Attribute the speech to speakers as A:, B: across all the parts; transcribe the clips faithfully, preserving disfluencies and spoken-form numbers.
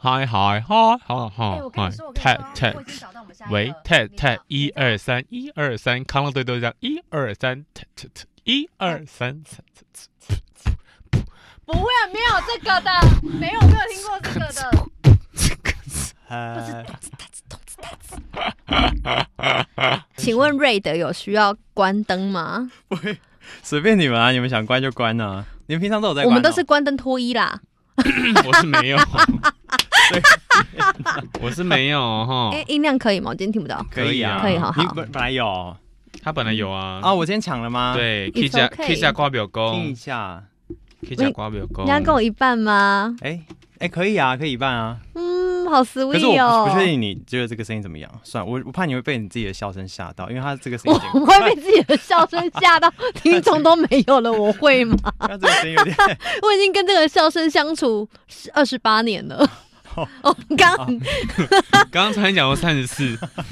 A: 嗨嗨嗨嗨嗨！
B: 哎，我跟你说，我跟你说，我已经找到我们下一个。
A: 喂 ，tap tap， 一二三，一二三，康乐队都这样，一二三 ，tap tap， 一二三。
B: 不会啊，没有这个的，没有没有听过这个的。不是请问瑞德有需要关灯吗？
C: 不会，随便你们啊，你们想关就关啊。你们平常都有在关、哦？
B: 我们都是关灯脱衣啦。
A: 我是没有，我是没有哈。
B: 哎，音量可以吗？我今天听不到。
A: 可以啊，
B: 可以，好好。
C: 你本本来有，
A: 他本来有啊。
C: 啊，我今天抢了吗？
A: 对，可以加可以加挂表功，
C: 听一下，
A: 可以加挂表功。
B: 你要跟我一半吗？
C: 哎哎，可以啊，可以一半啊。
B: 嗯，好 sweet 哦。
C: 可是我不确定你觉得这个声音怎么样？算了，我我怕你会被你自己的笑声吓到，因为他这个声音
B: 我会被自己的笑声吓到，听众都没有了，我会吗？
C: 他这个声音有点，
B: 我已经跟这个笑声相处二十八年了。哦，刚
A: 刚刚才讲过三十四，你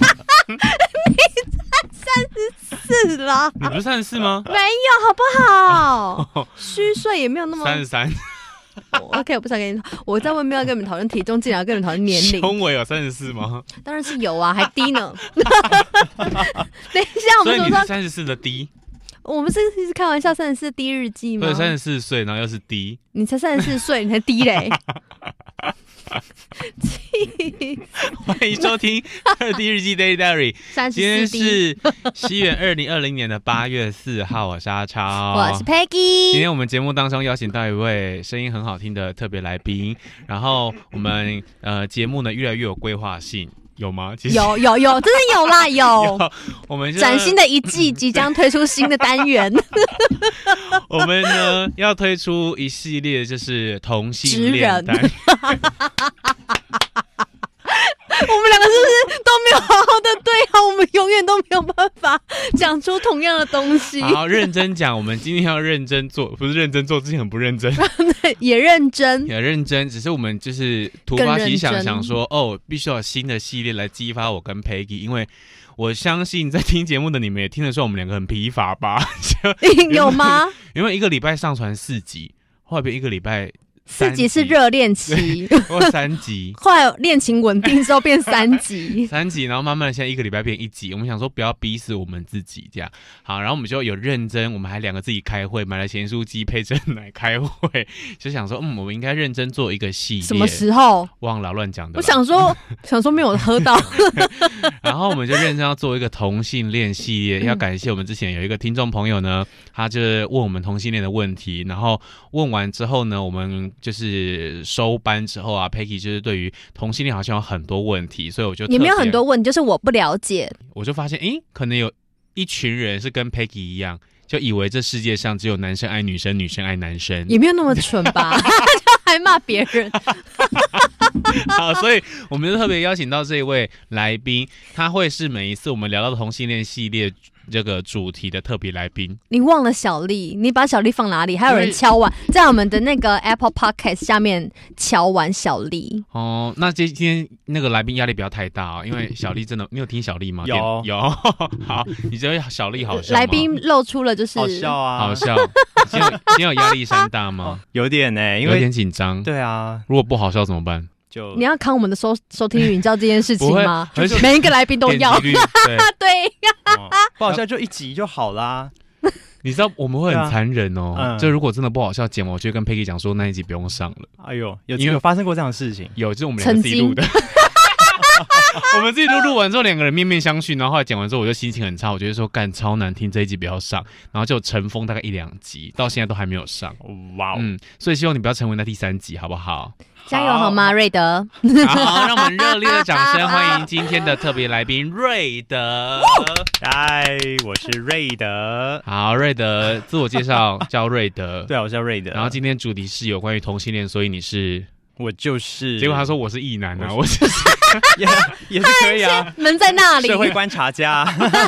B: 才三十四啦？
A: 你不是三十四吗？
B: 没有，好不好？虚岁也没有那么
A: 三十三。
B: OK， 我不想跟你，我在外面要跟你们讨论体重，竟然要跟你们讨论年龄。
A: 胸围有三十四吗？
B: 当然是有啊，还低呢。等一下，我们
A: 所以你是三十四的低。
B: 我们是是开玩笑，三十四低日记吗？
A: 对，三十四岁，然后又是低。
B: 你才三十四岁，你才低嘞。
A: 欢迎收听二 D 日记 Daily Diary。今天是西元二零二零年的八月四号，我是阿超，
B: 我是 Peggy。
A: 今天我们节目当中邀请到一位声音很好听的特别来宾，然后我们呃节目呢越来越有规划性。有吗？其实
B: 有有有，真的有啦，有。
A: 有我们
B: 崭新的一季即将推出新的单元。
A: 我们呢要推出一系列就是同性恋单元。
B: 我们两个是不是都没有好好的对好？我们永远都没有办法讲出同样的东西。
A: 好，认真讲，我们今天要认真做，不是认真做，之前很不认真。
B: 对，也认真，
A: 也认真，只是我们就是突发奇想，想说哦，必须要有新的系列来激发我跟 Peggy， 因为我相信在听节目的你们也听得出我们两个很疲乏吧？
B: 有吗？
A: 因为一个礼拜上传四集，后来变一个礼拜。
B: 四集是热恋期，
A: 或三集，
B: 后来恋情稳定之后变三集，
A: 三集，然后慢慢的现在一个礼拜变一集。我们想说不要逼死我们自己，这样好，然后我们就有认真，我们还两个自己开会，买了咸酥鸡配珍奶开会，就想说，嗯，我们应该认真做一个系列。
B: 什么时候？
A: 忘了乱讲的。
B: 我想说，想说没有喝到，
A: 然后我们就认真要做一个同性恋系列。要感谢我们之前有一个听众朋友呢，他就是问我们同性恋的问题，然后问完之后呢，我们就是收班之后啊 ，Peggy 就是对于同性恋好像有很多问题，所以我就
B: 也没有很多问题，就是我不了解。
A: 我就发现，诶，可能有一群人是跟 Peggy 一样，就以为这世界上只有男生爱女生，女生爱男生，
B: 也没有那么蠢吧？就还骂别人。
A: 好，所以我们就特别邀请到这一位来宾，他会是每一次我们聊到同性恋系列这个主题的特别来宾。
B: 你忘了小丽，你把小丽放哪里？还有人敲碗，在我们的那个 Apple Podcast 下面敲碗小丽。
A: 哦，那今天那个来宾压力不要太大啊、哦，因为小丽真的，你有听小丽吗？
C: 有
A: 有。好，你觉得小丽好笑吗？
B: 来宾露出了就是
C: 好笑啊，
A: 好笑。今天有今天有压力山大吗？
C: 哦、有点呢、欸，因为
A: 有点紧张。
C: 对啊，
A: 如果不好笑怎么办？
C: 就
B: 你要扛我们的收收听率，你知道这件事情吗？
A: 就是
B: 每一个来宾都要。
A: 对，
B: 对
C: 哦、不好笑就一集就好啦。
A: 你知道我们会很残忍哦，啊嗯、就如果真的不好笑，剪我就跟 Peggy 讲说那一集不用上了。
C: 哎呦，有有发生过这样的事情？
A: 有，就是我们两个自己录的。我们自己录录完之后，两个人面面相觑，然后后来讲完之后，我就心情很差，我觉得说干超难听，这一集不要上，然后就尘封大概一两集，到现在都还没有上。哇、哦，嗯，所以希望你不要成为那第三集，好不好？
B: 加油好吗，瑞德？
A: 好，让我们热烈的掌声欢迎今天的特别来宾瑞德。
C: 嗨，我是瑞德。
A: 好，瑞德自我介绍叫瑞德。
C: 对啊，我叫瑞德。
A: 然后今天主题是有关于同性恋，所以你是？
C: 我就是。
A: 结果他说我是异男啊，我是
C: 也也是可以啊。
B: 门在那里。
C: 社会观察家。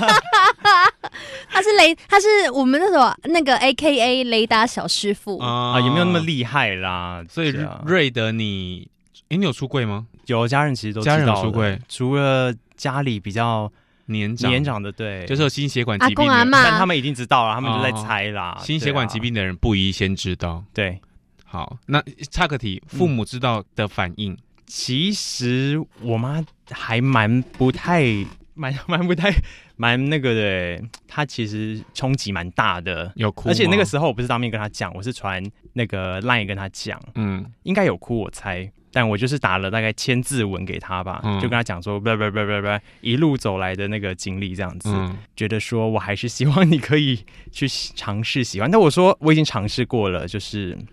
B: 他是雷，他是我们那种那个 A K A 雷达小师傅
C: 啊，也没有那么厉害啦。
A: 所以瑞德你，哎，你有出柜吗？
C: 有，家人其实都知道。
A: 家人有出柜，
C: 除了家里比较
A: 年长
C: 年长的，对，
A: 就是有心血管疾病的，
B: 阿公阿嬷
C: 但他们已经知道了，他们就在猜啦。
A: 心血管疾病的人不宜先知道。
C: 对，
A: 好，那插个题，父母知道的反应。
C: 其实我妈还蛮不太、蛮蛮不太、蛮那个的，她其实冲击蛮大的，
A: 有哭吗，
C: 而且那个时候我不是当面跟她讲，我是传那个 LINE 跟她讲，
A: 嗯，
C: 应该有哭我猜。但我就是打了大概千字文给他吧，嗯、就跟他讲说，不不不不不，一路走来的那个经历这样子，嗯、觉得说我还是希望你可以去尝试喜欢。但我说我已经尝试过了，就是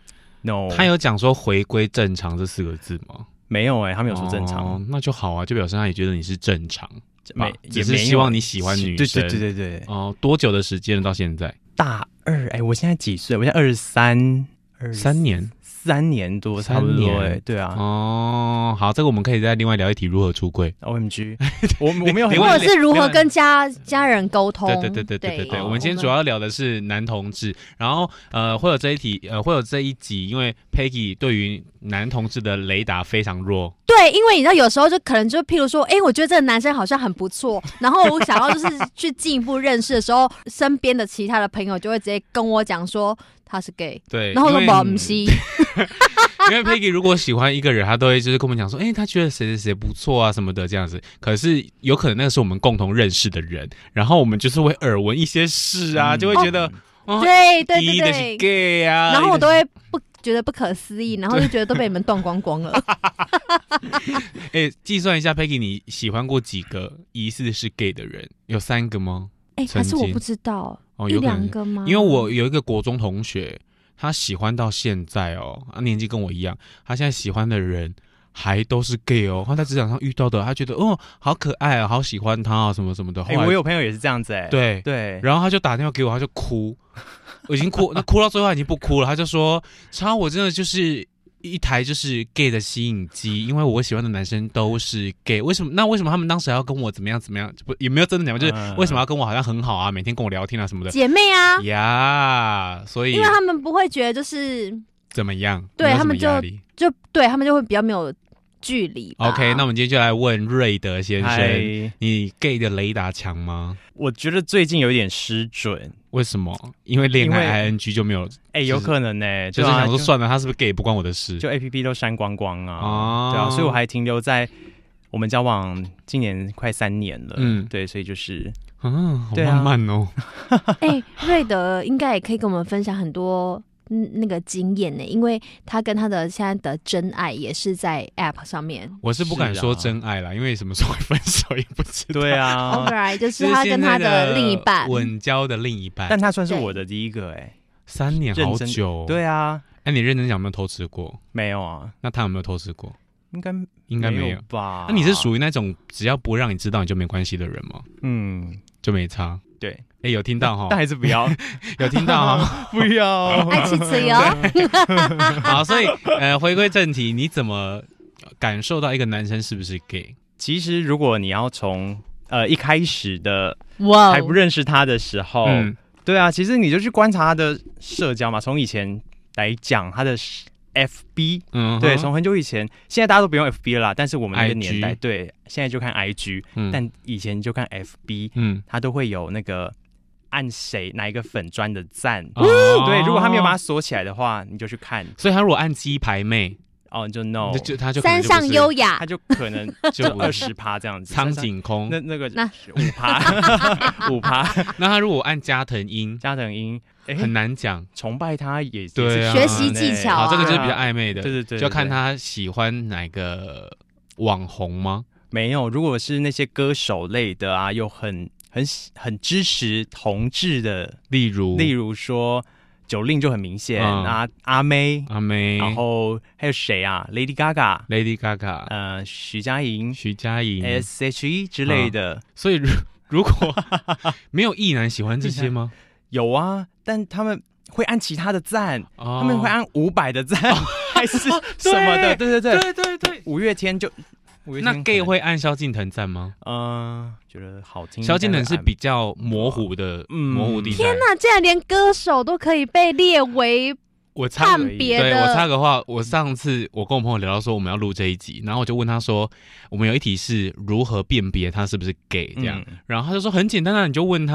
C: no。
A: 他有讲说回归正常这四个字吗？
C: 没有哎、欸，他没有说正常、
A: 哦，那就好啊，就表示他也觉得你是正常，
C: 没
A: 只是希望你喜欢女生。
C: 对对对对对。
A: 哦，多久的时间了？到现在？
C: 大二哎、欸，我现在几岁？我现在二十三，二
A: 三年。
C: 三年多，差不多哎、欸，对啊。
A: 哦，好，这个我们可以再另外聊一题如何出柜。
C: O M G， 我我没有很，
B: 或者是如何跟家家人沟通。
A: 对对对对对对对。我们今天主要聊的是男同志，然后呃会有这一题，呃会有这一集，因为 Peggy 对于男同志的雷达非常弱。
B: 对，因为你知道有时候就可能就譬如说，哎、欸，我觉得这个男生好像很不错，然后我想要就是去进一步认识的时候，身边的其他的朋友就会直接跟我讲说他是 gay，
A: 对，
B: 然后我说不是。
A: 因为 Peggy 如果喜欢一个人，他都会就是跟我们讲说，哎、欸，他觉得谁谁谁不错啊什么的这样子。可是有可能那个是我们共同认识的人，然后我们就是会耳闻一些事啊，嗯、就会觉得，
B: 哦，哦对对对对，
A: 是 gay 啊，
B: 然后我都会不觉得不可思议，然后就觉得都被你们断光光了。
A: 哎、欸，计算一下 ，Peggy， 你喜欢过几个疑似是 gay 的人？有三个吗？
B: 哎、欸，还是我不知道，
A: 哦，
B: 一两个吗？
A: 因为我有一个国中同学。他喜欢到现在哦，他年纪跟我一样，他现在喜欢的人还都是 gay 哦。他在职场上遇到的，他觉得哦好可爱啊，好喜欢他啊，什么什么的。
C: 哎、欸，我有朋友也是这样子哎、欸。
A: 对
C: 对，
A: 然后他就打电话给我，他就哭，我已经哭，那哭到最后他已经不哭了，他就说：“超，我真的就是一台就是 gay 的吸引机，因为我喜欢的男生都是 gay， 为什么？那为什么他们当时要跟我怎么样怎么样？不也没有真的讲，就是为什么要跟我好像很好啊，每天跟我聊天啊什么的？
B: 姐妹啊
A: 呀， yeah, 所以
B: 因为他们不会觉得就是
A: 怎么样，
B: 对他们就就对他们就会比较没有距离。
A: OK， 那我们今天就来问瑞德先生，你 gay 的雷达强吗？
C: 我觉得最近有点失准。
A: 为什么？因为恋爱 I N G 就没有，
C: 哎、欸，有可能呢、欸，
A: 就是想说算了，他是不是 gay 不关我的事，
C: 就 A P P 都删光光啊，
A: 哦、
C: 对啊，所以我还停留在我们交往今年快三年了，嗯，对，所以就是，
A: 嗯，好浪漫哦。
B: 哎、欸，瑞德应该也可以跟我们分享很多。嗯，那个经验呢？因为他跟他的现在的真爱也是在 App 上面。
A: 我是不敢说真爱啦，啊、因为什么时候会分手也不知道。
C: 对啊
B: ，Alright， 就是他跟他的另一半
A: 稳交的另一半，
C: 但他算是我的第一个哎、欸，
A: 三年好久。
C: 对啊，
A: 哎、欸，你认真讲有没有偷吃过？
C: 没有啊。
A: 那他有没有偷吃过？
C: 应该
A: 应该没有
C: 吧？
A: 那你是属于那种只要不让你知道你就没关系的人吗？
C: 嗯，
A: 就没差。
C: 对，
A: 哎、欸，有听到哈？
C: 但还是不要，
A: 有听到哈？
C: 不要，
B: 爱吃吃哟。
A: 好，所以呃，回归正题，你怎么感受到一个男生是不是 gay？
C: 其实，如果你要从呃一开始的哇还不认识他的时候，嗯、对啊，其实你就去观察他的社交嘛。从以前来讲，他的 F B， 嗯，对，从很久以前，现在大家都不用 F B 了啦，但是我们那个年代， I G 对，现在就看 I G，嗯、但以前就看 F B， 嗯，他都会有那个按谁哪一个粉专的赞，哦、对，如果他没有把它锁起来的话，你就去看。
A: 所以他如果按鸡排妹。
C: 哦，就 no，
A: 就他就
B: 山上优雅，
C: 他就可能就二十趴这样子。
A: 苍井空，
C: 那那个五趴，五趴。
A: 那他如果按加藤鹰，
C: 加藤鹰
A: 很难讲，
C: 崇拜他也
A: 对啊，
B: 学习技巧、啊。
A: 好，这个就是比较暧昧的，
C: 对对 对, 對，
A: 就看他喜欢哪个网红吗？
C: 没有，如果是那些歌手类的啊，又很很很支持同志的，
A: 例如
C: 例如说。九令就很明显、嗯、啊，阿妹，
A: 阿妹，
C: 然后还有谁啊 ？Lady Gaga，Lady
A: Gaga，
C: 呃，徐佳莹，
A: 徐佳莹
C: ，S H E 之类的。
A: 嗯、所以如果没有异男喜欢这些吗？
C: 有啊，但他们会按其他的赞，哦、他们会按五百的赞，哦、还是什么的？对对对
A: 对对对，
C: 五月天就。
A: 那 gay 会按萧敬腾赞吗？
C: 嗯、呃，觉得好听。
A: 萧敬腾是比较模糊的，嗯、模糊地带。
B: 天哪，竟然连歌手都可以被列为
A: 我
B: 判别的。
A: 对，我插个话，我上次我跟我朋友聊到说我们要录这一集，然后我就问他说，我们有一题是如何辨别他是不是 gay 这样，嗯、然后他就说很简单啊，你就问他。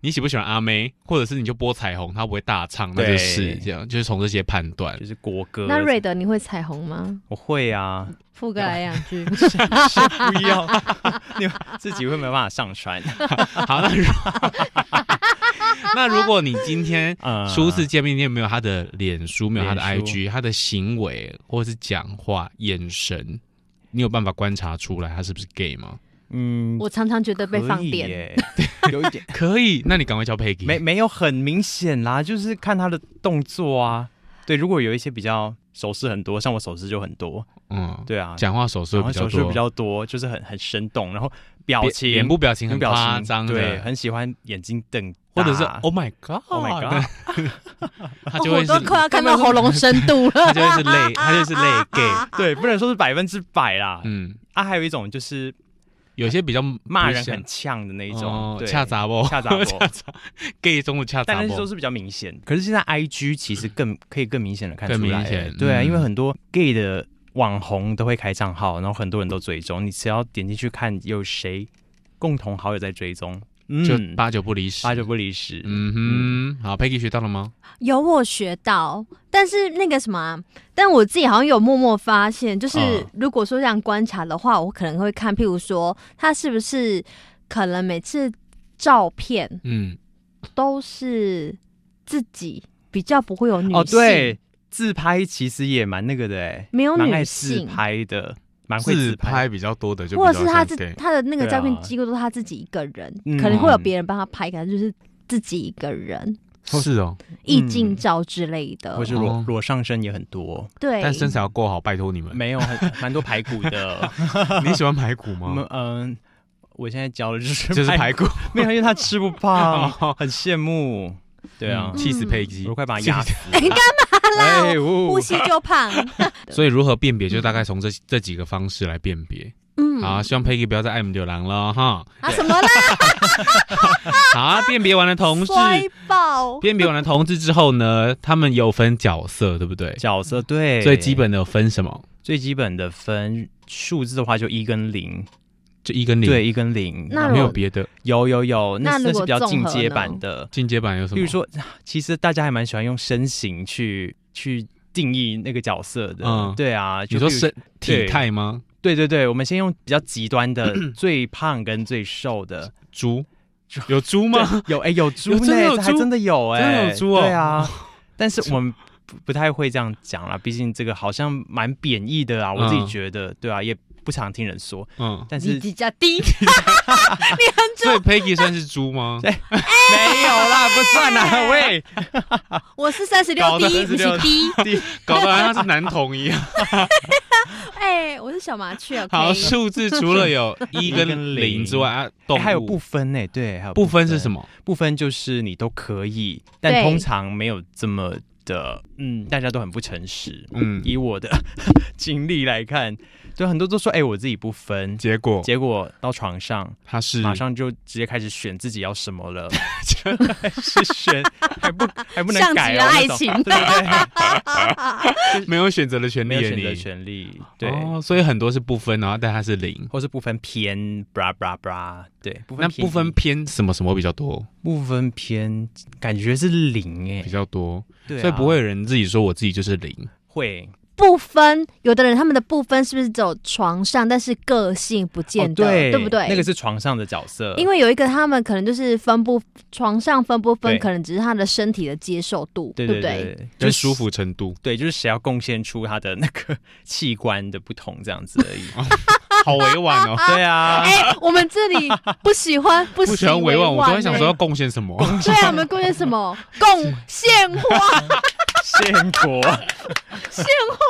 A: 你喜不喜欢阿妹，或者是你就播彩虹，他不会大唱，那就是这样，就是从这些判断，
C: 就是国歌。
B: 那瑞德你会彩虹吗？
C: 我会啊，
B: 副歌来两句。
C: 先不要，你自己会没办法上传。
A: 好，那如那如果你今天初次见面，你有没有他的脸书，没有他的 I G， 他的行为或者是讲话、眼神，你有办法观察出来他是不是 gay 吗？
C: 嗯，
B: 我常常觉得被放电，
C: 有一点
A: 可以。那你赶快叫 Peggy。
C: 没没有很明显啦，就是看他的动作啊。对，如果有一些比较手势很多，像我手势就很多，嗯，对啊，
A: 讲话手势比较多，
C: 手势比较多，就是很很生动，然后表情、
A: 脸部表情很夸张，
C: 对，很喜欢眼睛瞪
A: 大，或者是 Oh my God，Oh my God， 他就会是
B: 我都快要看到喉咙深度了，
A: 他就会是泪，他就是泪 gay，
C: 对，不能说是百分之百啦，嗯，啊，还有一种就是。
A: 有些比较
C: 骂人很呛的那一种，
A: 恰杂波，
C: 恰杂波
A: ，gay 中的恰杂波，
C: 但是都是比较明显。可是现在 I G 其实更可以更明显的看出来，
A: 更明显，
C: 对啊，因为很多 gay 的网红都会开账号，然后很多人都追踪，你只要点进去看有谁共同好友在追踪，
A: 就八九不离十，
C: 八九不离十。
A: 嗯哼，好 ，Peggy 学到了吗？
B: 有，我学到，但是那个什么、啊，但我自己好像有默默发现，就是如果说这样观察的话，我可能会看，譬如说他是不是可能每次照片，嗯，都是自己比较不会有女性哦，
C: 对，自拍其实也蛮那个的哎，
B: 没有女性
C: 自拍的。蛮会
A: 自拍比较多的就比较，
B: 或者是他自他的那个照片几乎都是他自己一个人，啊、可能会有别人帮他拍，可能就是自己一个人。
A: 是哦，
B: 意境照之类的，
C: 或是裸裸上身也很多。
B: 对，
A: 但身材要够好，拜托你们。
C: 没有，很蛮多排骨的。
A: 你喜欢排骨吗？
C: 嗯，我现在教的就是
A: 就是排骨，
C: 没有，因为他吃不胖，很羡慕。对啊，
A: 气死佩姬，
C: 我快把他压死。
B: 你干嘛啦？呼吸就胖。
A: 所以如何辨别，就大概从这这几个方式来辨别。嗯，好，希望 Peggy 不要再爱我们流浪了哈。
B: 啊，什么啦？
A: 好，辨别完了同志，辨别完了同志之后呢，他们有分角色，对不对？
C: 角色对，
A: 最基本的有分什么？
C: 最基本的分数字的话，就一跟零，
A: 就一跟零，
C: 对，一跟零，
B: 那
A: 没有别的。
C: 有有有，那
B: 那
C: 是比较进阶版的。
A: 进阶版有什么？
C: 比如说，其实大家还蛮喜欢用身形去去定义那个角色的。嗯，对啊，
A: 你说身体态吗？
C: 对对对，我们先用比较极端的，最胖跟最瘦的
A: 猪，有猪吗？
C: 有哎、欸，有猪呢，还真的有哎、欸，
A: 真的有猪哦。
C: 对啊，但是我们不不太会这样讲啦，毕竟这个好像蛮贬义的啊，我自己觉得，嗯、对啊，也不常听人说，嗯，但是
B: 你比较低，你很猪，
A: 所以 Peggy 算是猪吗？
C: 欸、没有啦，不算啦，喂，
B: 我是三十六 D， 你是 D，
A: 搞得好像是男童一样。
B: 哎、欸，我是小麻雀。Okay、
A: 好，数字除了有一跟零之外，啊，动物、欸、
C: 还有不分呢、欸。对，还有
A: 不分是什么？
C: 不分就是你都可以，但通常没有这么的，嗯，大家都很不诚实。嗯，以我的经历来看，对，很多都说，哎、欸，我自己不分，
A: 结果
C: 结果到床上，
A: 他是
C: 马上就直接开始选自己要什么了，是选还不还不能改、哦、
B: 像极了爱情，
C: 对对
A: 对，没有选择的权利，
C: 没有选择权利，对、
A: 哦，所以很多是不分，然后但它是零，
C: 或是不分偏 bra bra bra， 对，不分
A: 那不分偏什么什么比较多？
C: 不分偏感觉是零哎、欸，
A: 比较多，
C: 对、啊，
A: 所以不会有人自己说我自己就是零，
C: 会。
B: 不分，有的人他们的不分是不是只有床上，但是个性不见得，哦、对, 对不对？
C: 那个是床上的角色，
B: 因为有一个他们可能就是分不床上分不分，可能只是他的身体的接受度，
C: 对
B: 对不对？
C: 对对，
A: 就是舒服程度，
C: 对，就是谁要贡献出他的那个器官的不同这样子而已。
A: 好委婉哦，
C: 对啊，
B: 哎、欸，我们这里不喜欢不
A: 喜欢委婉，我都在想说要贡献什么？
B: 对啊，我们贡献什么？贡献花。
C: 献果，
B: 献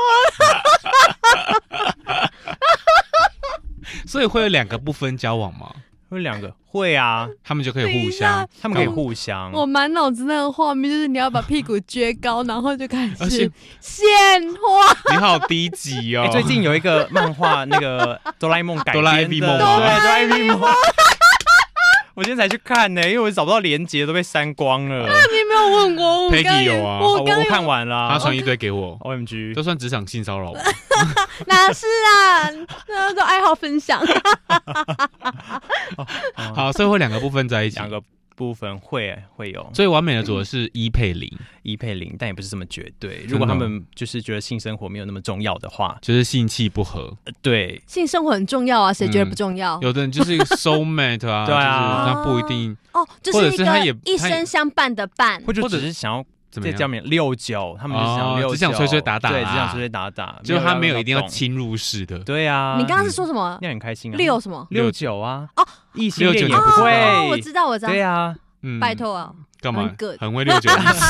B: 花，
A: 所以会有两个不分交往吗？
C: 会两个会啊，
A: 他们就可以互相，
C: 他们可以互相。
B: 我满脑子那个画面就是你要把屁股撅高，然后就开始献花。
A: 你好低级哦！
C: 欸、最近有一个漫画，那个哆啦 A 梦改编的，
A: 哆啦 A 梦，
C: 对，哆啦 A 梦。我今天才去看呢、欸，因为我找不到连结，都被删光了。
B: 那你没有问我？我
A: Peggy 有啊，
B: 我刚
C: 我看完了，
A: 他传一堆给我
C: ，O M G，
A: 都算职场性骚扰。
B: 哪是啊？那都爱好分享。
A: 好，所以会两个部分在一起，
C: 两个部分会会有。
A: 最完美的组合是一配零，
C: 一配零，但也不是这么绝对。如果他们就是觉得性生活没有那么重要的话，
A: 就是性气不合。
C: 呃、对，
B: 性生活很重要啊，谁觉得不重要？
A: 嗯、有的人就是一个 soul mate 啊，对啊，那不一定
B: 哦，就是一个一生相伴的伴，
C: 或者只是想要。在家里面六九，他们就想六九、哦，
A: 只想吹吹打打，
C: 对，只想吹吹打打，
A: 就他没有一定要侵入式的。
C: 对啊，
B: 你刚刚是说什么？
C: 那很开心啊。
B: 六什么？
C: 六九啊！
B: 哦，
C: 异性恋也不会、
B: 哦，我知道，我知道。
C: 对啊，
B: 嗯，拜托啊，
A: 干嘛？很会六九。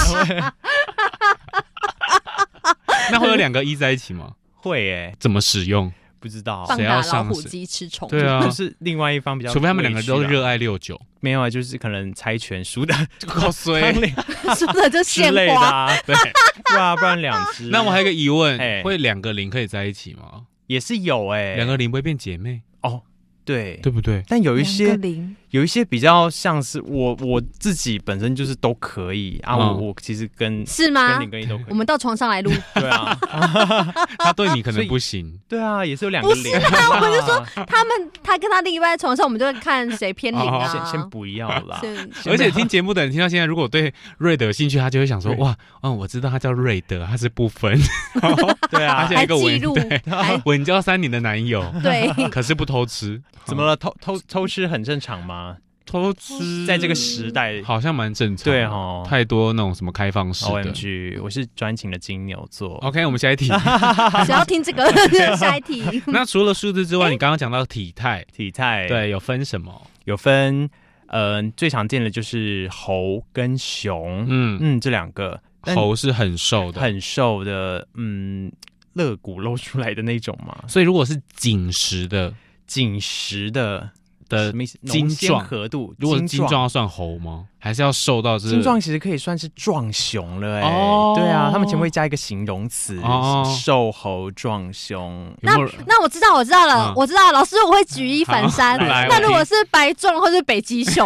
A: 那会有两个一在一起吗？
C: 会诶、欸，
A: 怎么使用？
C: 不知道，
B: 谁要老虎鸡吃虫？
A: 对啊，
C: 就是另外一方比较，
A: 除非他们两个都热爱六九。
C: 没有啊，就是可能猜拳输的
A: 就靠衰，
B: 输的就献花、
C: 啊，对，对啊，不然两只。
A: 那我还有一个疑问，会两个零可以在一起吗？
C: 也是有哎、欸，
A: 两个零不会变姐妹
C: 哦，对，
A: 对不对？
C: 但有一些有一些比较像是我我自己本身就是都可以啊，我、嗯、我其实跟
B: 是吗？
C: 跟零跟一都可以。
B: 我们到床上来录，
C: 对啊，
A: 他对你可能不行，
C: 对啊，也是有两个零。
B: 不是啊，我就说他们他跟他另一半在床上，我们就会看谁偏零啊。
C: 先先不要啦。
A: 而且听节目的人听到现在，如果对瑞德有兴趣，他就会想说哇，嗯，我知道他叫瑞德，他是不分。
C: 对啊，
A: 他现在一个稳对稳交三年的男友，
B: 对，
A: 可是不偷吃，
C: 怎么了？偷偷偷吃很正常吗？
A: 偷吃
C: 在这个时代
A: 好像蛮正常，
C: 对哦，太
A: 多那种什么开放式的。
C: O M G， 我是专情的金牛座。
A: OK， 我们下一题，
B: 只要听这个，下一题。
A: 那除了数字之外，你刚刚讲到体态，
C: 体态
A: 对，有分什么？
C: 有分，呃，最常见的就是猴跟熊，嗯嗯，这两个。
A: 猴是很瘦的，
C: 很瘦的，嗯，肋骨露出来的那种嘛。
A: 所以如果是紧实的，
C: 紧实的。
A: 的精壮
C: 合度，
A: 如果是精壮要算猴吗？还是要瘦到是
C: 精壮？其实可以算是壮熊了哎、欸哦，对啊，他们前面会加一个形容词，哦、瘦猴壮熊。
B: 那那我知道，我知道了，嗯、我知道，老师我会举一反三。那如果是白壮或是北极熊，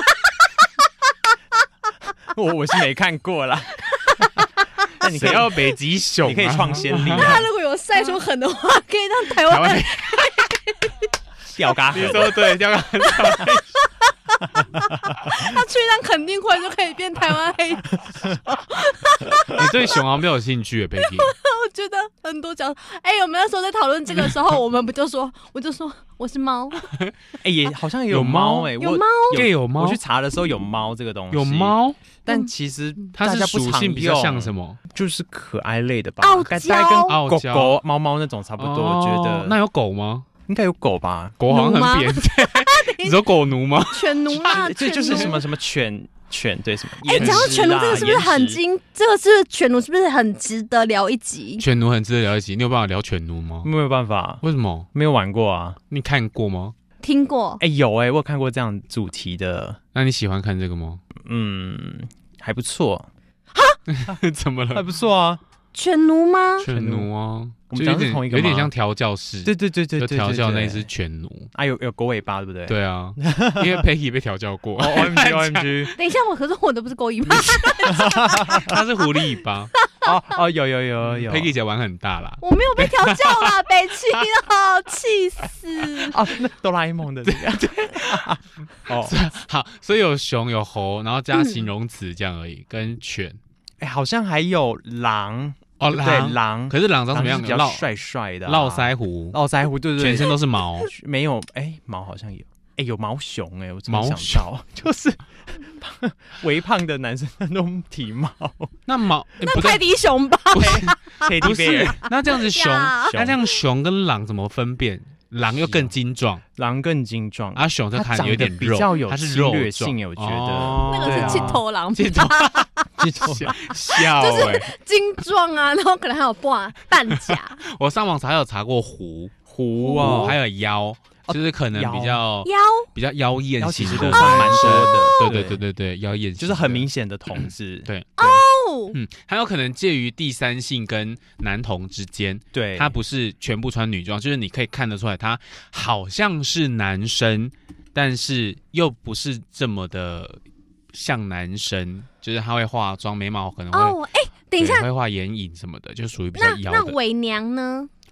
C: 我我是没看过啦。
A: 那你可以要北极熊、啊，
C: 你可以创先例、啊。
B: 那他如果有晒出狠的话，可以让台湾。台
C: 吊嘎，
A: 你说对，吊嘎很少。
B: 他去一趟肯定会就可以变台湾黑手。
A: 你对熊好没有兴趣，Peggy？
B: 我觉得很多角，哎、欸，我们那时候在讨论这个时候，我们不就说，我就说我是猫。
C: 哎、欸，也好像有猫哎、欸，
B: 有猫，
A: 也有猫。
C: 我去查的时候有猫这个东西，
A: 有猫，
C: 但其实
A: 它是属性比较像什么？
C: 就是可爱类的吧，
B: 傲
C: 娇，跟狗狗、猫猫那种差不多。
A: 哦、
C: 我觉得
A: 那有狗吗？
C: 应该有狗吧，
A: 狗好像很扁。你说狗奴吗？
B: 犬奴啦，
C: 这就是什么什么犬犬对什么？
B: 哎、欸，讲到犬奴这个是不是很精？这个是犬奴是不是很值得聊一集？
A: 犬奴很值得聊一集，你有办法聊犬奴吗？
C: 没有办法，
A: 为什么？
C: 没有玩过啊？
A: 你看过吗？
B: 听过。
C: 哎、欸，有哎、欸，我有看过这样主题的。
A: 那你喜欢看这个吗？
C: 嗯，还不错。
B: 哈？
A: 怎么了？
C: 还不错啊。
B: 犬奴吗？
A: 犬奴啊。
C: 我们讲的是同一个吗？
A: 有点像调教师，
C: 对对对对对，
A: 就调教那只犬奴
C: 啊，有有狗尾巴，对不对？
A: 对啊，因为 Peggy 被调教过。
C: O M G O M G，
B: 等一下，我可是我的不是狗尾巴，
A: 它是狐狸尾巴。
C: 哦哦，有有有有
A: ，Peggy 姐玩很大啦。
B: 我没有被调教啦，北七了，气死！
C: 哦，那哆啦 A 梦的这个。
A: 哦，好，所以有熊有猴，然后加形容词这样而已，跟犬。
C: 哎，好像还有狼。
A: 哦，
C: 对狼，
A: 可是狼长什么样？
C: 比较帅帅的，
A: 络腮胡，
C: 络腮胡，对对，
A: 全身都是毛，
C: 没有，哎，毛好像有，哎，有毛熊，哎，我
A: 毛
C: 熊就是微胖的男生那种体毛，
A: 那毛
B: 那泰迪熊吧？
A: 不是，不是，那这样子熊，那这样熊跟狼怎么分辨？狼又更精壮，
C: 狼更精壮，
A: 啊，熊它看有点肉，
C: 比较有
A: 它是肉
C: 性，我觉得
B: 那个是气头狼，
A: 气头笑，
B: 就是精壮啊，然后可能还有半半甲。
A: 我上网查有查过狐
C: 狐哦，
A: 还有妖。就是可能比较
B: 妖
A: 比较妖艳型的，
C: 算蛮多的，
A: 对对对对对，妖艳
C: 就是很明显的同志，
A: 对
B: 哦，
A: 嗯，还有可能介于第三性跟男同之间，
C: 对，
A: 他不是全部穿女装，就是你可以看得出来他好像是男生，但是又不是这么的像男生，就是他会化妆，眉毛可能会
B: 哦，哎，等一下
A: 会画眼影什么的，就属于比较妖的。
B: 那那伪娘呢？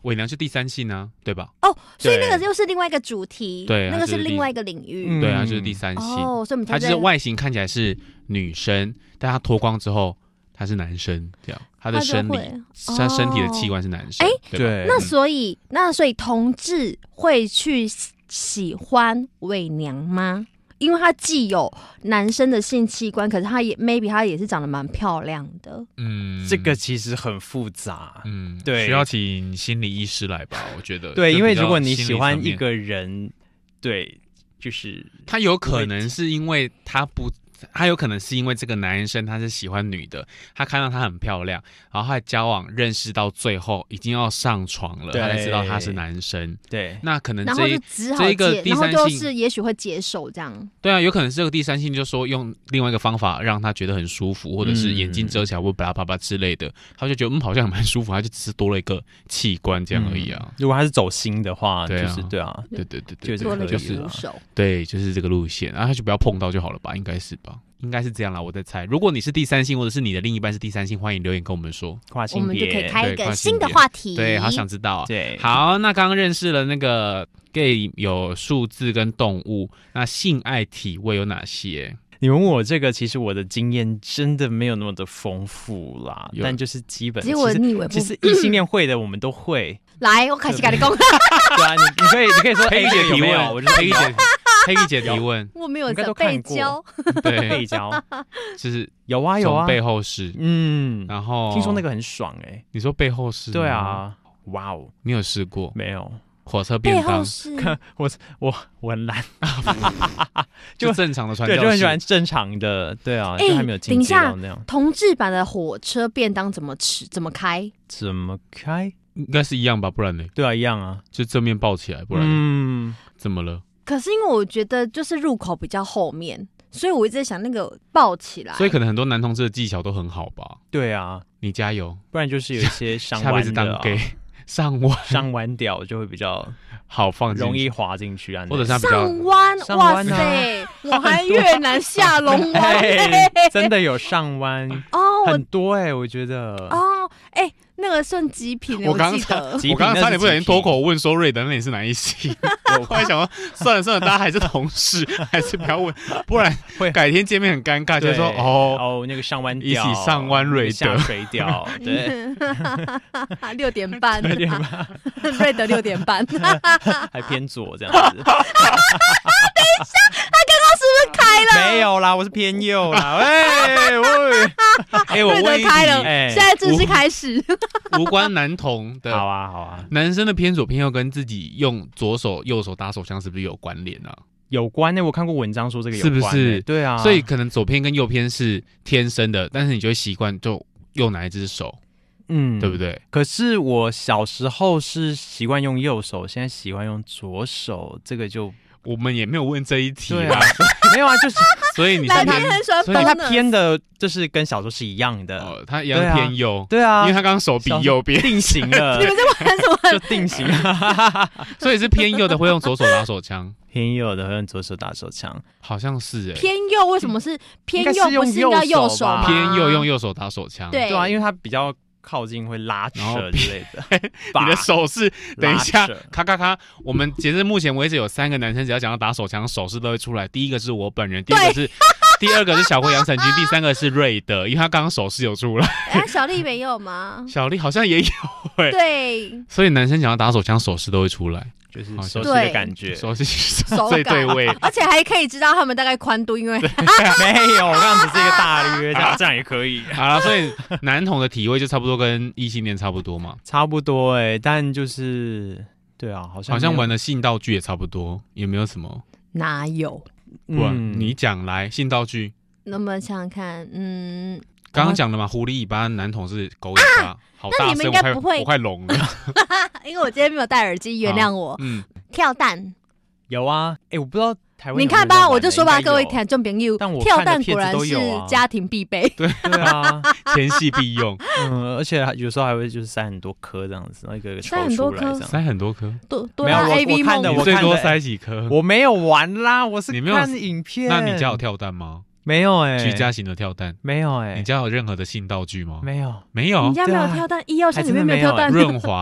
A: 伪娘就第三性啊，对吧？
B: 哦，所以那个又是另外一个主题，
A: 对，
B: 那个是另外一个领域，
A: 嗯、对啊，就是第三性。
B: 哦，所以我们
A: 他就是外形看起来是女生，但他脱光之后他是男生，这样他的生理，他身体的器官是男生。哎、哦，
C: 对，
B: 那所以那所以同志会去喜欢伪娘吗？因为他既有男生的性器官，可是他也 maybe 他也是长得蛮漂亮的。
C: 嗯，这个其实很复杂。
A: 嗯，对，需要请心理医师来吧？我觉得。
C: 对，因为如果你喜欢一个人，对，就是
A: 他有可能是因为他不。他有可能是因为这个男生他是喜欢女的，他看到她很漂亮，然后他交往认识到最后已经要上床了，他才知道他是男生。
C: 对，
A: 那可能
B: 这一这
A: 一个第三性，
B: 然后就是也许会接受这样。
A: 对啊，有可能是这个第三性就说用另外一个方法让他觉得很舒服，或者是眼睛遮起来或巴拉巴拉之类的，他就觉得嗯好像蛮舒服，他就只是多了一个器官这样而已啊。
C: 嗯、如果他是走心的话，对啊就是对啊，
A: 对对对对，
B: 多了一个
A: 就是
B: 手，
A: 对，就是这个路线，然后他就不要碰到就好了吧，应该是吧。应该是这样啦，我在猜。如果你是第三性，或者是你的另一半是第三性，欢迎留言跟我们说，
C: 跨性别，
B: 我们就可以开一个新的话题。
A: 对，好想知道、啊。
C: 对，
A: 好，那刚刚认识了那个 gay 有数字跟动物，那性爱体位有哪些？
C: 你问我这个，其实我的经验真的没有那么的丰富啦，但就是基本。
B: 其实我你
C: 其实异性恋会的我们都会。
B: 来，我开始跟你讲。
C: 对啊，你你可以你可以说
A: 黑姐提问，
C: 我就是
A: 黑姐。黑姐提问，
B: 我没有在背教，
A: 对，
C: 背教
A: 就是
C: 有啊有啊，
A: 背后式，
C: 嗯，
A: 然后
C: 听说那个很爽哎、欸，
A: 你说背后式？
C: 对啊，哇哦，
A: 你有试过？
C: 没有，
A: 火车便当，
C: 我我我很懒，
A: 就正常的传教士，
C: 对，就很喜欢正常的，对啊，欸、就还没有进阶到那样。
B: 同志版的火车便当怎么吃？怎么开？
C: 怎么开？
A: 应该是一样吧，不然呢？
C: 对啊，一样啊，
A: 就正面抱起来，不然嗯，怎么了？
B: 可是因为我觉得就是入口比较后面，所以我一直在想那个抱起来，
A: 所以可能很多男同志的技巧都很好吧？
C: 对啊，
A: 你加油，
C: 不然就是有一些上弯的、啊，
A: 下辈子当 gay 上弯
C: 上弯屌就会比较
A: 好放进去，
C: 容易滑进去啊，
A: 或者是比较
B: 上弯，哇塞，我还越南下龙湾、欸，
C: 真的有上弯哦，很多哎、欸，我觉得
B: 哦，哎、欸。那个算极品，
A: 我刚
B: 刚
A: 我刚刚差点不小心脱口问说瑞德，那你是哪一系？我后来想说，算了算了，大家还是同事，还是不要问，不然会改天见面很尴尬。就说哦
C: 哦，那个上弯
A: 一起上弯瑞德
C: 下水屌，对，
B: 六点半，
C: 六点半，
B: 瑞德六点半，
C: 还偏左这样子。等
B: 一下，他刚刚是不是开了？
C: 没有啦，我是偏右啦。喂喂，
A: 哎，我问你，
B: 开了，现在正式开始。
A: 无关男同的，
C: 好啊好啊，
A: 男生的偏左偏右跟自己用左手右手打手枪是不是有关联啊？
C: 有关呢、欸，我看过文章说这个有关、欸，
A: 是不是？
C: 对啊，
A: 所以可能左偏跟右偏是天生的，但是你就会习惯就用哪一只手，嗯，对不对？
C: 可是我小时候是习惯用右手，现在习惯用左手，这个就
A: 我们也没有问这一题
C: 啊，没有啊，就是
B: 所以你是偏，
C: 所以他偏的就是跟小时候是一样的，
A: 哦，他一样偏右，
C: 对啊，
A: 因为他刚刚手比右边
C: 定型了，
B: 你们在玩什么？
C: 就定型了，
A: 所以是偏右的会用左手打手枪，
C: 偏右的会用左手打手枪，
A: 好像是哎、欸，
B: 偏右为什么是偏右？不是应该右手吗？
A: 偏右用右手打手枪，
B: 对
C: 对啊，因为他比较靠近会拉扯之类的，
A: 你的手势，等一下，咔咔咔！我们截至目前为止有三个男生，只要讲到打手枪，手势都会出来。第一个是我本人，第二个是第二个是小龟杨丞琳，第三个是瑞德，因为他刚刚手势有出来。
B: 哎、欸，小丽没有吗？
A: 小丽好像也有哎、欸。
B: 对，
A: 所以男生讲到打手枪，手势都会出来。
C: 就是熟悉的感觉，
A: 熟悉最对位，
B: 而且还可以知道他们大概宽度，因为
C: 没有，我刚刚只是一个大约，这样这样也可以。
A: 好了，所以男同的体位就差不多跟异性恋差不多嘛，
C: 差不多哎、欸，但就是对啊，好像
A: 好像玩的性道具也差不多，也没有什么。
B: 哪有？
A: 不然、嗯，你讲来性道具。
B: 那么想想看，嗯。
A: 刚刚讲了嘛，狐狸尾巴男同是狗尾巴，啊、好大声，我快我快聋了。
B: 因为我今天没有戴耳机，原谅我。嗯，跳蛋
C: 有啊，哎、欸，我不知道台湾。
B: 你看吧，我就说吧，各位听众朋友，跳蛋果然是
C: 啊
B: 家庭必备。
C: 对对啊，
A: 前戏必用。
C: 嗯，而且有时候还会就是塞很多颗这样子，一个一个抽出来这样。
A: 塞很多颗，
B: 多
C: 没有我我看的，我
A: 最多塞几颗？
C: 我没有玩啦，我是看影片。
A: 那你家有跳蛋吗？
C: 没有哎、欸，
A: 居家型的跳蛋
C: 没有哎、欸，
A: 你家有任何的性道具吗？
C: 没有，
A: 没有，
B: 你家没有跳蛋，医药箱里面没有跳蛋，
A: 润滑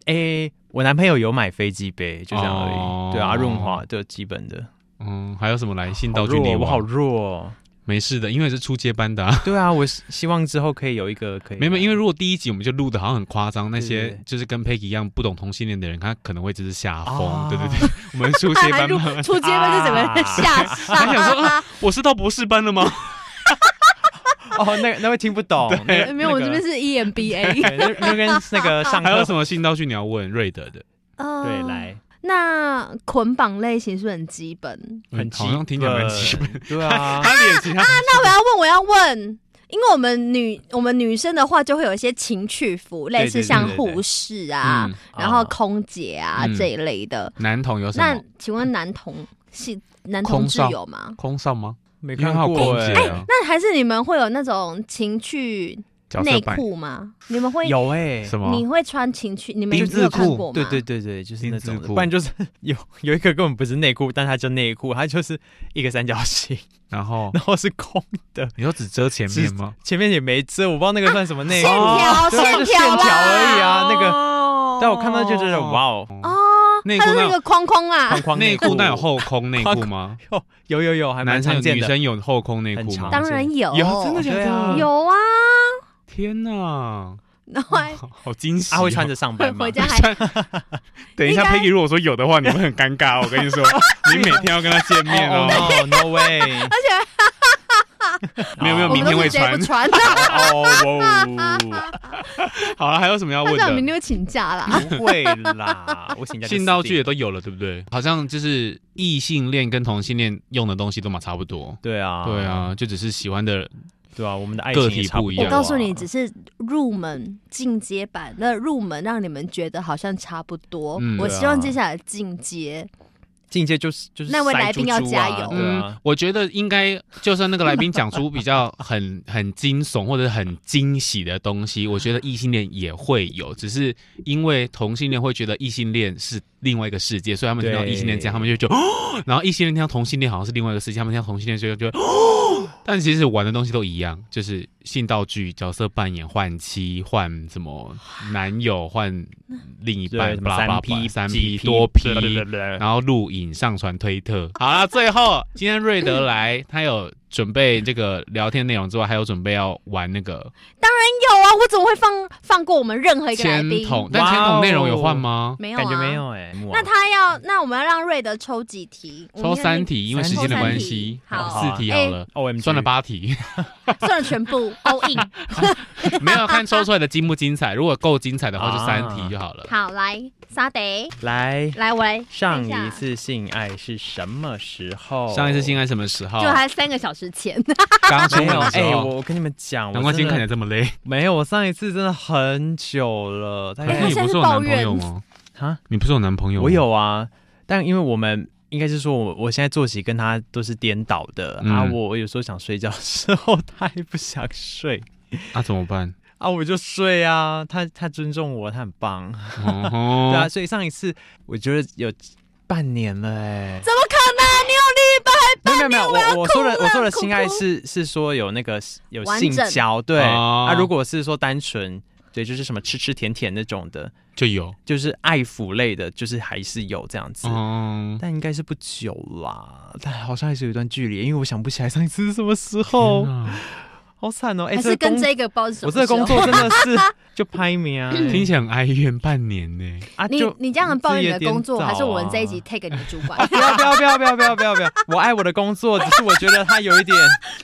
C: 哎、欸，我男朋友有买飞机杯，就这样而已。哦、对啊，润滑就基本的。
A: 嗯，还有什么来信道具礼物？
C: 我好弱哦。
A: 没事的，因为是初阶班的、啊。
C: 对啊，我希望之后可以有一个可以。
A: 没有，因为如果第一集我们就录的好像很夸张，那些就是跟 Peggy 一样不懂同性恋的人，他可能会只是吓疯。哦、对对对，我们初阶班嘛，
B: 初阶班就整个人吓傻。
A: 他想说、啊，我是到博士班了吗？
C: 哦，那那会听不懂。
B: 没有，我这边是 E M B A。
C: 那那跟那个上课
A: 还有什么信道具你要问瑞德的？
B: 呃、
C: 对，来。
B: 那捆绑类型是不是很基本？
A: 很好像听起来蛮基本。
C: 对啊，
A: 他脸型
B: 啊，那我要问，我要问，因为我们女我们女生的话就会有一些情趣服，类似像护士啊，嗯、然后空姐啊、嗯、这一类的。
A: 男童有什么？
B: 那请问男童是男同志有吗？
A: 空少吗？
C: 没看过哎、
B: 欸欸。那还是你们会有那种情趣？内裤吗？你们会
C: 有哎、欸？
A: 什么？
B: 你会穿情趣？你们有有看过吗？
C: 对对对对，就是那种的。不然就是有有一个根本不是内裤，但它叫内裤，它就是一个三角形，
A: 然后
C: 然后是空的。
A: 你说只遮前面吗？
C: 前面也没遮，我不知道那个算什么内裤。
B: 啊、线条，
C: 线条而已啊。那个，但我看到就觉得哇哦。
B: 哦，它是那个框框啊。
C: 框框
A: 内裤那有后空内裤吗？
C: 有有有，还蛮常见的。
A: 女生有后空内裤吗？
B: 当然有，
A: 有真的假的？
B: 有啊。
A: 天哪，
B: 然后还
A: 好惊喜、哦！
C: 他、啊、会穿着上班吗？
B: 回家还
A: 等一下 ，Peggy 如果说有的话，你会很尴尬。我跟你说，你每天要跟他见面哦。
C: Oh, no, no way！
B: 而且
A: 没有没有，明天会穿。
B: 穿
A: 哦，好了，还有什么要问的？
B: 明天会请假啦。
C: 不会啦，我请假。
A: 性道具也都有了，对不对？好像就是异性恋跟同性恋用的东西都嘛差不多。
C: 对啊，
A: 对啊，就只是喜欢的。
C: 对啊，我们的爱情也差不多、啊、
A: 个体不一样。
B: 我告诉你，只是入门进阶版，那入门让你们觉得好像差不多。嗯、我希望接下来进阶，
C: 进阶就是就是、啊、
B: 那位来宾要加油。
A: 嗯，啊、我觉得应该，就算那个来宾讲出比较很很惊悚或者很惊喜的东西，我觉得异性恋也会有，只是因为同性恋会觉得异性恋是另外一个世界，所以他们听到异性恋这样，他们就觉得哦，然后异性恋听到同性恋好像是另外一个世界，他们听到同性恋就觉得哦，但其实玩的东西都一样，就是性道具、角色扮演、换妻、换什么男友、换另一半，
C: 三 P、
A: 三 P、多 P， 然后录影、上传推特。好了，最后今天瑞德来，他有准备这个聊天内容之外，还有准备要玩那个。
B: 当然有啊，我怎么会放放过我们任何一个来宾？
A: 签筒，但签筒内容有换吗？
B: 没有、啊，
C: 感觉没有哎、欸。
B: 那他要，那我们要让瑞德抽几题？
A: 抽三题，因为时间的关系，
B: 好，
A: 四题好了。O M 算了八题，
B: 算了全部 all in。
A: 没有看抽出来的精不精彩，如果够精彩的话，就三题就好了。
B: 好，来沙迪，
C: 来
B: 来我来。
C: 上一次性爱是什么时候？
A: 上一次性爱什么时候？
B: 就还三个小时前。
A: 刚出门的时候。
C: 哎、欸，我跟你们讲，
A: 难怪今天看起来这么累。
C: 没有，我上一次真的很久了。
A: 可是你不是有男朋友吗？啊，你不是有男朋友吗？
C: 我有啊，但因为我们应该是说我我现在作息跟他都是颠倒的、嗯、啊，我有时候想睡觉的时候，他还不想睡，
A: 啊，怎么办？
C: 啊，我就睡啊，他他尊重我，他很棒，哦、对啊，所以上一次我觉得有半年了、欸，哎，
B: 怎么可能？你有另一半还半年？
C: 没有没有，我我说的我说的性爱
B: 哭哭
C: 是是说有那个有性交，对、哦、啊，如果是说单纯。对，就是什么吃吃甜甜那种的
A: 就有，
C: 就是爱抚类的，就是还是有这样子，嗯，但应该是不久啦，但好像还是有一段距离，因为我想不起来上一次是什么时候，好惨哦、喔！哎、欸，
B: 还是跟这个包
C: 我这个工作真的是就拍名啊，
A: 听起来很哀怨半年呢、欸。
B: 啊，你你这样抱怨你的工作，还是我们这一集 take 你主管？
C: 不要不要不要不要不要不要不要！我爱我的工作，只是我觉得他有一点。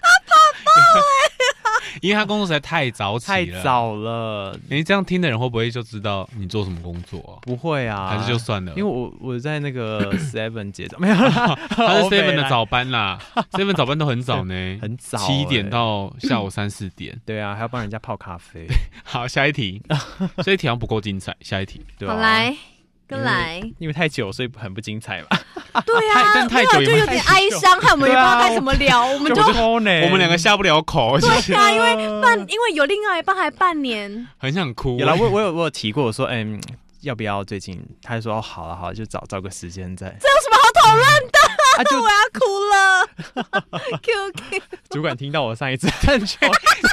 A: 因为他工作实在太早起了，
C: 太早了。
A: 你这样听的人会不会就知道你做什么工作啊？
C: 不会啊，
A: 还是就算了。
C: 因为我我在那个 Seven 接早，没有啦，
A: 他是 Seven 的早班啦，Seven 早班都很早呢，
C: 很早、欸，
A: 七点到下午三四点。
C: 对啊，还要帮人家泡咖啡。
A: 好，下一题，这一题好像不够精彩，下一题，
C: 对吧、啊？
B: 好来。跟来因，
C: 因为太久，所以很不精彩吧？
B: 对啊，
A: 但太久
B: 就有点哀伤，害我们也不知道该怎么聊，我们就
A: 我们两个下不了口。
B: 对啊，因为半，因为有另外一半还半年，
A: 很想哭。
C: 有啦，我我有我有提过，我说，嗯、欸， 要不要最近？他就说哦，好了好了，就找找个时间再。
B: 这有什么好讨论的？啊、就我要哭了。Q Q，
C: 主管听到我上一次很久，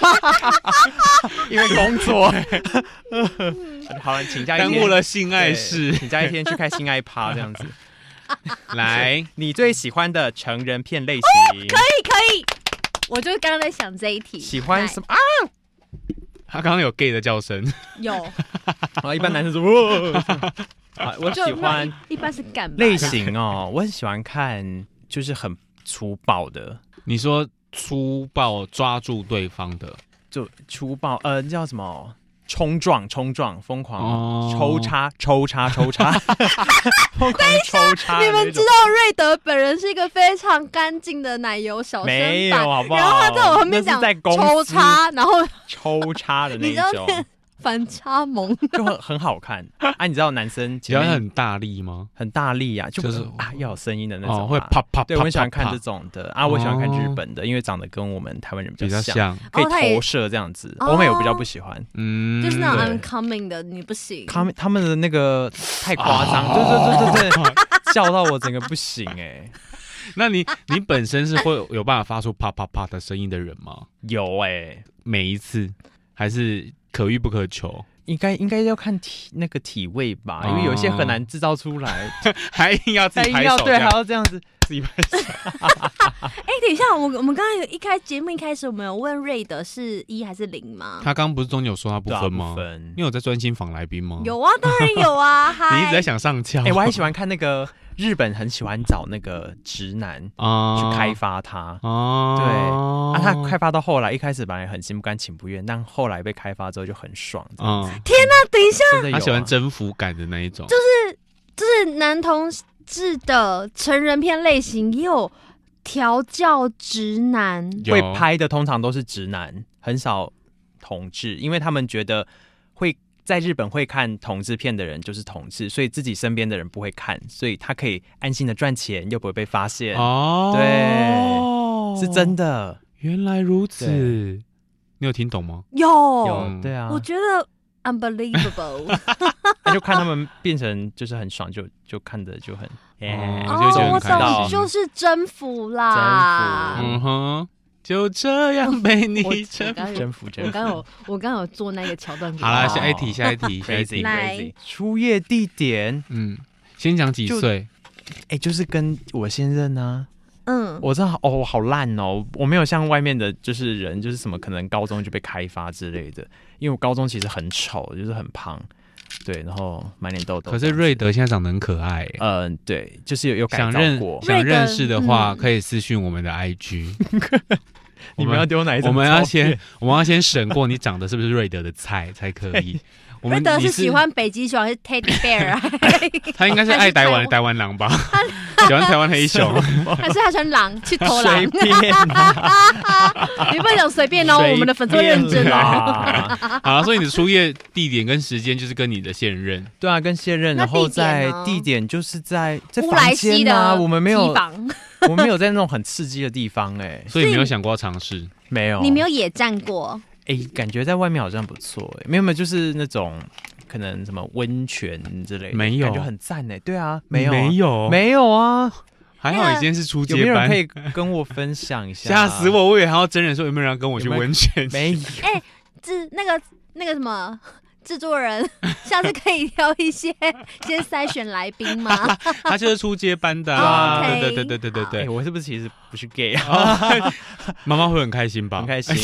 C: 因为工作。好了，请假一天，
A: 耽误了性爱事，
C: 请假一天去开性爱趴这样子。
A: 来，
C: 你最喜欢的成人片类型？哦、
B: 可以可以，我就刚刚在想这一题。
C: 喜欢什么啊？
A: 他刚刚有 gay 的叫声，
B: 有。
C: 啊，一般男生说，啊，我喜欢
B: 一般是干
C: 类型哦，我很喜欢看就是很粗暴的。
A: 你说粗暴抓住对方的，
C: 就粗暴呃叫什么？冲撞、冲撞、疯狂抽插、抽插、抽插，疯狂抽插。
B: 你们知道瑞德本人是一个非常干净的奶油小生
C: 没有好不好？
B: 然后他在我后面讲抽插，然后
C: 抽插的那种。
B: 反差萌
C: 就很很好看啊！你知道男生
A: 只要很大力吗？
C: 很大力啊，就、就是啊要有声音的那种、啊
A: 哦，会啪啪啪。
C: 对，我很喜欢看这种的啊，我喜欢看日本的，因为长得跟我们台湾人比较像，
A: 比较像
C: 可以投射这样子。欧美、哦、我比较不喜欢，
B: 嗯，就是那种 uncoming 的你不行。
C: 他们他们的那个太夸张，对对对对对，笑到我整个不行哎、欸。
A: 那你你本身是会有办法发出啪啪啪的声音的人吗？
C: 有哎、欸，
A: 每一次还是可遇不可求。
C: 应该应该要看体那个体位吧，因为有些很难制造出来，
A: 还硬要自己拍手，
C: 对，还要这样子自己拍手。
B: 哎、欸，等一下，我我们刚刚一开节目一开始，我们有问瑞德是一还是零吗？
A: 他刚刚不是中间有说他不分吗？
C: 不分。
A: 你有在专心访来宾吗？
B: 有啊，当然有啊。
A: 你一直在想上翘。
C: 哎、欸，我还喜欢看那个日本，很喜欢找那个直男啊、uh, 去开发他。哦、uh, ，对啊，他开发到后来，一开始本来很心不甘情不愿，但后来被开发之后就很爽。嗯、uh,
B: 天哪、啊，等一下，
A: 他喜欢征服感的那一种，
B: 就是就是男同志的成人片类型也有调教直男，
C: 会拍的通常都是直男，很少同志，因为他们觉得会。在日本会看同志片的人就是同志，所以自己身边的人不会看，所以他可以安心的赚钱，又不会被发现。哦，对，是真的。
A: 原来如此，你有听懂吗？
B: 有，
C: 有，对啊。
B: 我觉得 unbelievable。
C: 那就看他们变成就是很爽，就就看的就很，
A: 哦，
B: 哦
A: 就觉得很开心，
B: 我懂，就是征服啦。
C: 征服，
A: 嗯哼。就这样被你征服，
C: 征服，征服。
B: 我刚有，我刚有做那个桥段。
A: 好啦，下一题，下一题，下一题。
B: 来，
C: 初夜地点，
A: 嗯，先讲几岁？
C: 哎、欸，就是跟我现任啊。
B: 嗯，
C: 我真的哦，好烂哦，我没有像外面的，就是人，就是什么可能高中就被开发之类的，因为我高中其实很丑，就是很胖。对，然后满脸痘痘。
A: 可是瑞德现在长得很可爱，
C: 嗯、呃，对，就是有有改造过。
A: 想认识的话，可以私讯我们的 I G。
C: 你们要丢哪一张？
A: 我们要先，我们要先审过你长得是不是瑞德的菜才可以。我们
B: 瑞德是喜欢北极熊还是 Teddy Bear 啊？
A: 他应该是爱台湾的台湾狼吧？喜欢台湾黑熊，
B: 还是他喜欢狼去偷狼？
C: 随便、啊，
B: 你不能讲随便哦，我们的粉丝会认真
A: 哦。好了，所以你的初夜地点跟时间就是跟你的现任，
C: 对啊，跟现任，然后在地点就是在在房间啊，我们没有。我没有在那种很刺激的地方哎、欸，
A: 所以没有想过要尝试，
C: 没有。
B: 你没有野战过？
C: 哎、欸，感觉在外面好像不错哎、欸，没有没有，就是那种可能什么温泉之类的，
A: 没有，
C: 感觉很赞哎、欸。对啊，没有、啊，
A: 没有，
C: 没有啊。
A: 还好你今天是初阶班，
C: 有没有人可以跟我分享一下？
A: 吓死我！我以为还要真人说有没有人要跟我去温泉？
C: 没有。
B: 哎、欸，这那个那个什么。制作人，下次可以挑一些先筛选来宾吗？
A: 他就是初阶班的啊，
B: okay.
A: 对对对对对对、
C: 欸。我是不是其实不是 gay 啊？
A: 妈妈会很开心吧？
C: 很开心。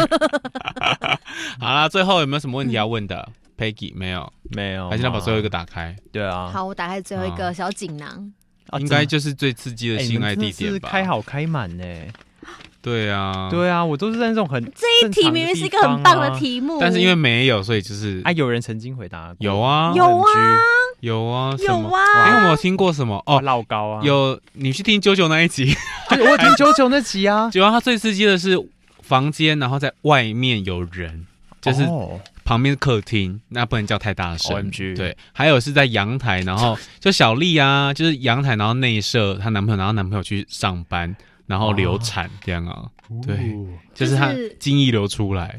A: 好啦，最后有没有什么问题要问的、嗯、？Peggy 没有，
C: 没有，
A: 还是要把最后一个打开？
C: 对啊。
B: 好，我打开最后一个小锦囊，
A: 啊、应该就是最刺激的性爱地点吧？
C: 欸、开好开满呢。
A: 对啊，
C: 对啊，我都是在那种很
B: 这一题明明是一个很棒的题目，
A: 但是因为没有，所以就是
C: 啊，有人曾经回答过，
A: 有啊，
B: 有啊，
A: 有啊，
B: 有啊，
A: 哎，我有听过什么哦，
C: 老高啊，
A: 有你去听九九那一集，
C: 我有听九九那集啊，
A: 主要他最刺激的是房间，然后在外面有人，就是旁边是客厅，那不能叫太大声
C: ，O M G，
A: 对，还有是在阳台，然后就小丽啊，就是阳台，然后内射她男朋友，然后男朋友去上班。然后流产这样啊，对，就是他精液流出来，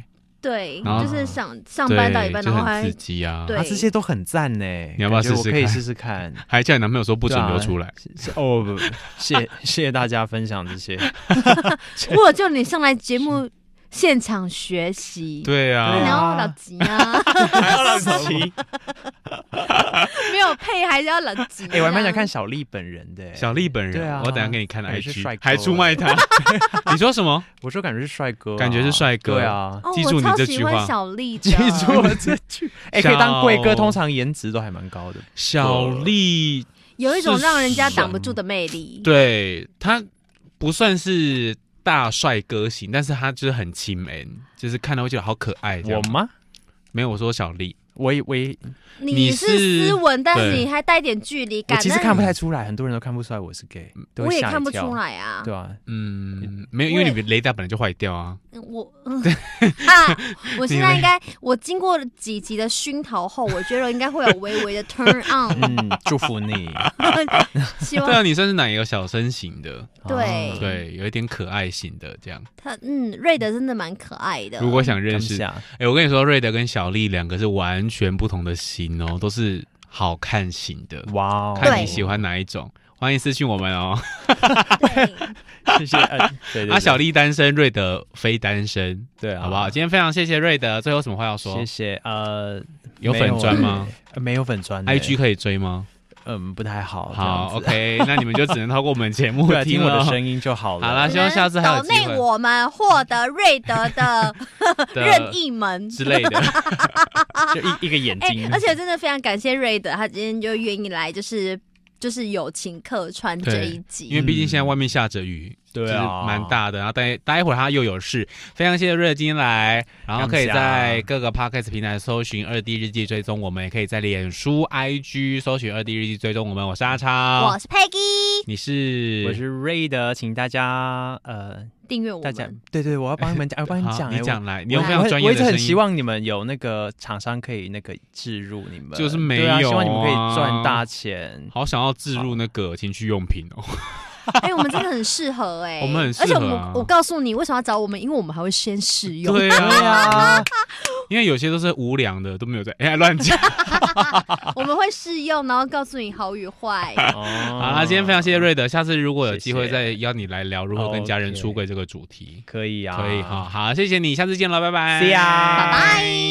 B: 对，就是上上班到一半，然后还
A: 很刺激啊，
B: 对，
C: 啊，这些都很赞呢。
A: 你要不要试试看？
C: 我可以试试看。
A: 还叫你男朋友说不准流出来。
C: 哦不，谢谢谢大家分享这些。
B: 我就你上来节目现场学习，
A: 对啊，
B: 你要老急啊，
C: 还要老急，
B: 没有配还是要老急。
C: 哎，我还蛮想看小丽本人的，
A: 小丽本人，
C: 对啊，
A: 我等下给你看 I G，
C: 帅哥
A: 还出卖他。你说什么？
C: 我说感觉是帅哥，
A: 感觉是帅哥，
C: 对啊，
B: 哦，
A: 记住你这句话，
B: 我超喜欢小丽，
C: 记住了这句。哎，可以当贵哥，通常颜值都还蛮高的。
A: 小丽
B: 有一种让人家挡不住的魅力，
A: 对他不算是大帅哥型，但是他就是很亲民，就是看到会觉得好可爱。
C: 我吗？
A: 没有，我说小丽。
C: 我我
B: 你是斯文，但是你还带点距离感。
C: 我其实看不太出来，很多人都看不出来我是 gay，
B: 我也看不出来啊。
C: 对啊，
A: 嗯，没有，因为你雷达本来就坏掉啊。
B: 我啊，我现在应该，我经过几集的熏陶后，我觉得应该会有微微的 turn on。
C: 嗯，祝福你。
B: 希望
A: 对啊，你算是奶油小生型的，
B: 对
A: 对，有一点可爱型的这样。
B: 他嗯，瑞德真的蛮可爱的。
A: 如果想认识，哎，我跟你说，瑞德跟小丽两个是完全不同的型哦，都是好看型的。
C: 哇，
A: 看你喜欢哪一种，欢迎私讯我们哦。
C: 谢谢。呃、对对对
A: 啊，小丽单身，瑞德非单身，
C: 对啊，
A: 好不好？今天非常谢谢瑞德，最后有什么话要说？
C: 谢谢。呃，
A: 有粉专吗？
C: 呃、没有粉专
A: ，I G 可以追吗？
C: 嗯，不太好。
A: 好 ，OK， 那你们就只能透过我们节目
C: 听我的声音就好了。
A: 好啦，希望下次还有机会。
B: 抖内我们获得瑞德的任意门
A: 之类的，
C: 就一一个眼睛、
B: 欸。而且真的非常感谢瑞德，他今天就愿意来，就是就是友情客串这一集。
A: 因为毕竟现在外面下着雨。
C: 对啊，
A: 蛮大的，然后待待会儿他又有事，非常谢谢瑞德今天来，然后可以在各个 podcast 平台搜寻二 D 日记追踪我们，也可以在脸书 I G 搜寻二 D 日记追踪我们。我是阿超，
B: 我是 Peggy，
A: 你是
C: 我是瑞德，请大家呃
B: 订阅我们。
C: 大家对对，我要帮你们讲，我帮你讲，
A: 你讲来，你用非常专业的声音。
C: 我一直很希望你们有那个厂商可以那个置入你们，
A: 就是没有、啊，
C: 希望你们可以赚大钱。
A: 好想要置入那个情趣用品哦。
B: 哎、欸，我们真的很适合哎、欸，
A: 我们很适合、啊，
B: 而且我我告诉你为什么要找我们，因为我们还会先试用。
A: 对啊，因为有些都是无良的，都没有在哎乱讲。
B: 我们会试用，然后告诉你好与坏。
A: 哦，好啦，今天非常谢谢瑞德，下次如果有机会再邀你来聊如何跟家人出柜这个主题，
C: 可以啊，
A: 可以，好好，谢谢你，下次见了，拜拜
C: ，See ya，
B: 拜拜。